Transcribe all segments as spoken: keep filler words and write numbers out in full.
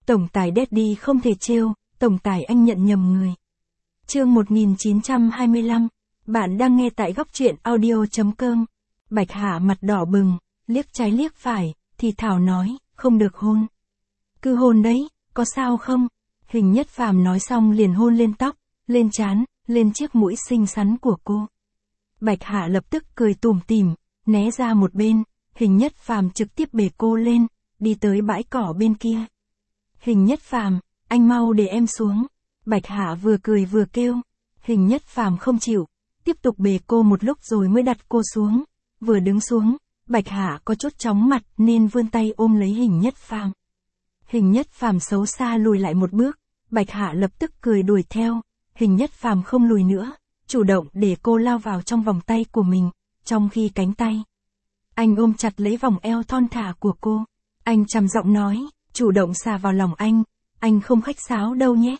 Tổng tài Daddy không thể trêu, tổng tài anh nhận nhầm người. Chương một nghìn chín trăm hai mươi lăm, bạn đang nghe tại góc truyện audio.com. Bạch Hạ mặt đỏ bừng, liếc trái liếc phải, thì thảo nói, không được hôn. Cứ hôn đấy, có sao không? Hình Nhất Phàm nói xong liền hôn lên tóc, lên trán, lên chiếc mũi xinh xắn của cô. Bạch Hạ lập tức cười tủm tỉm, né ra một bên, Hình Nhất Phàm trực tiếp bế cô lên, đi tới bãi cỏ bên kia. Hình Nhất Phàm, anh mau để em xuống. Bạch Hạ vừa cười vừa kêu. Hình Nhất Phàm không chịu, tiếp tục bế cô một lúc rồi mới đặt cô xuống. Vừa đứng xuống, Bạch Hạ có chút chóng mặt nên vươn tay ôm lấy Hình Nhất Phàm. Hình Nhất Phàm xấu xa lùi lại một bước, Bạch Hạ lập tức cười đuổi theo. Hình Nhất Phàm không lùi nữa, chủ động để cô lao vào trong vòng tay của mình, trong khi cánh tay anh ôm chặt lấy vòng eo thon thả của cô. Anh trầm giọng nói, chủ động xà vào lòng anh, anh không khách sáo đâu nhé.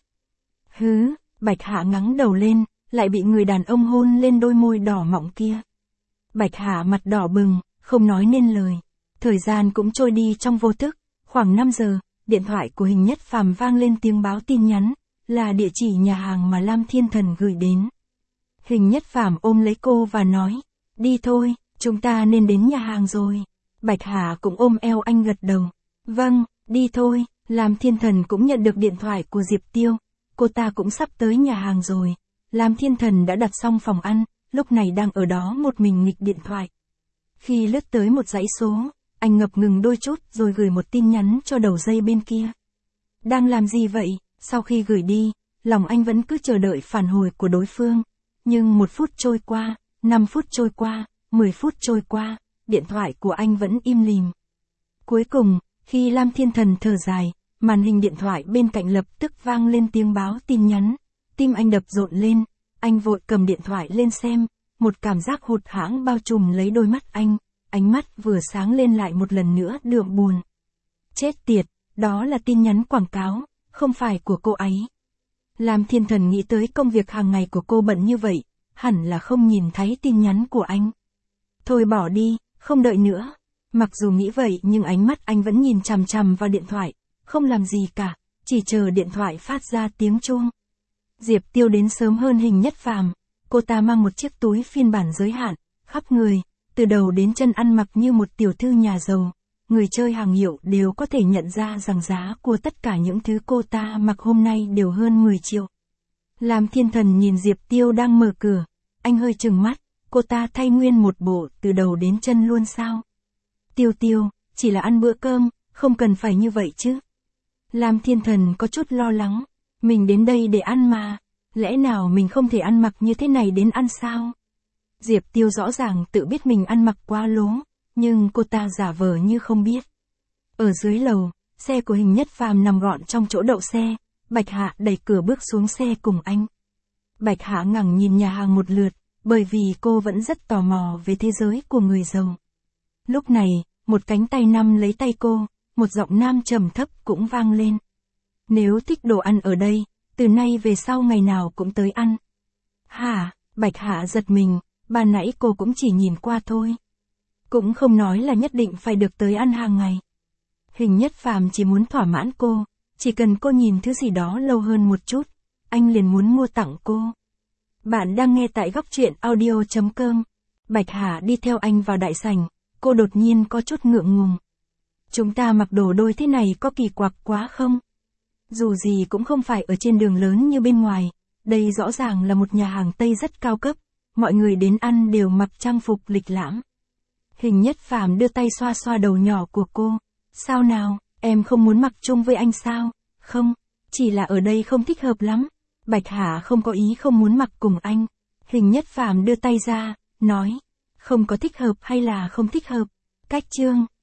Hứ, Bạch Hạ ngẩng đầu lên, lại bị người đàn ông hôn lên đôi môi đỏ mọng kia. Bạch Hạ mặt đỏ bừng, không nói nên lời. Thời gian cũng trôi đi trong vô thức, khoảng năm giờ, điện thoại của Hình Nhất Phàm vang lên tiếng báo tin nhắn, là địa chỉ nhà hàng mà Lam Thiên Thần gửi đến. Hình Nhất Phàm ôm lấy cô và nói, đi thôi, chúng ta nên đến nhà hàng rồi. Bạch Hạ cũng ôm eo anh gật đầu. Vâng, đi thôi. Lam Thiên Thần cũng nhận được điện thoại của Diệp Tiêu, cô ta cũng sắp tới nhà hàng rồi. Lam Thiên Thần đã đặt xong phòng ăn, lúc này đang ở đó một mình nghịch điện thoại. Khi lướt tới một dãy số, anh ngập ngừng đôi chút rồi gửi một tin nhắn cho đầu dây bên kia. Đang làm gì vậy? Sau khi gửi đi, lòng anh vẫn cứ chờ đợi phản hồi của đối phương. Nhưng một phút trôi qua, năm phút trôi qua, mười phút trôi qua, điện thoại của anh vẫn im lìm. Cuối cùng, khi Lam Thiên Thần thở dài, màn hình điện thoại bên cạnh lập tức vang lên tiếng báo tin nhắn. Tim anh đập rộn lên, anh vội cầm điện thoại lên xem, một cảm giác hụt hẫng bao trùm lấy đôi mắt anh, ánh mắt vừa sáng lên lại một lần nữa đượm buồn. Chết tiệt, đó là tin nhắn quảng cáo, không phải của cô ấy. Lam Thiên Thần nghĩ tới công việc hàng ngày của cô bận như vậy, hẳn là không nhìn thấy tin nhắn của anh. Thôi bỏ đi, không đợi nữa. Mặc dù nghĩ vậy nhưng ánh mắt anh vẫn nhìn chằm chằm vào điện thoại, không làm gì cả, chỉ chờ điện thoại phát ra tiếng chuông. Diệp Tiêu đến sớm hơn Hình Nhất Phàm, cô ta mang một chiếc túi phiên bản giới hạn, khắp người, từ đầu đến chân ăn mặc như một tiểu thư nhà giàu. Người chơi hàng hiệu đều có thể nhận ra rằng giá của tất cả những thứ cô ta mặc hôm nay đều hơn mười triệu. Lam Thiên Thần nhìn Diệp Tiêu đang mở cửa, anh hơi trừng mắt, cô ta thay nguyên một bộ từ đầu đến chân luôn sao? Tiêu Tiêu, chỉ là ăn bữa cơm, không cần phải như vậy chứ. Lam Thiên Thần có chút lo lắng, mình đến đây để ăn mà, lẽ nào mình không thể ăn mặc như thế này đến ăn sao? Diệp Tiêu rõ ràng tự biết mình ăn mặc quá lố, nhưng cô ta giả vờ như không biết. Ở dưới lầu, xe của Hình Nhất Phàm nằm gọn trong chỗ đậu xe, Bạch Hạ đẩy cửa bước xuống xe cùng anh. Bạch Hạ ngẩng nhìn nhà hàng một lượt, bởi vì cô vẫn rất tò mò về thế giới của người giàu. Lúc này, một cánh tay nắm lấy tay cô, một giọng nam trầm thấp cũng vang lên. Nếu thích đồ ăn ở đây, từ nay về sau ngày nào cũng tới ăn. Hả? Bạch Hạ giật mình, ban nãy cô cũng chỉ nhìn qua thôi. Cũng không nói là nhất định phải được tới ăn hàng ngày. Hình Nhất Phàm chỉ muốn thỏa mãn cô, chỉ cần cô nhìn thứ gì đó lâu hơn một chút, anh liền muốn mua tặng cô. Bạn đang nghe tại góc truyện audio.com. Bạch Hạ đi theo anh vào đại sảnh, cô đột nhiên có chút ngượng ngùng. Chúng ta mặc đồ đôi thế này có kỳ quặc quá không? Dù gì cũng không phải ở trên đường lớn như bên ngoài, đây rõ ràng là một nhà hàng Tây rất cao cấp, mọi người đến ăn đều mặc trang phục lịch lãm. Hình Nhất Phàm đưa tay xoa xoa đầu nhỏ của cô. Sao nào, em không muốn mặc chung với anh sao? Không, chỉ là ở đây không thích hợp lắm. Bạch Hạ không có ý không muốn mặc cùng anh. Hình Nhất Phàm đưa tay ra, nói, không có thích hợp hay là không thích hợp? Cách chương.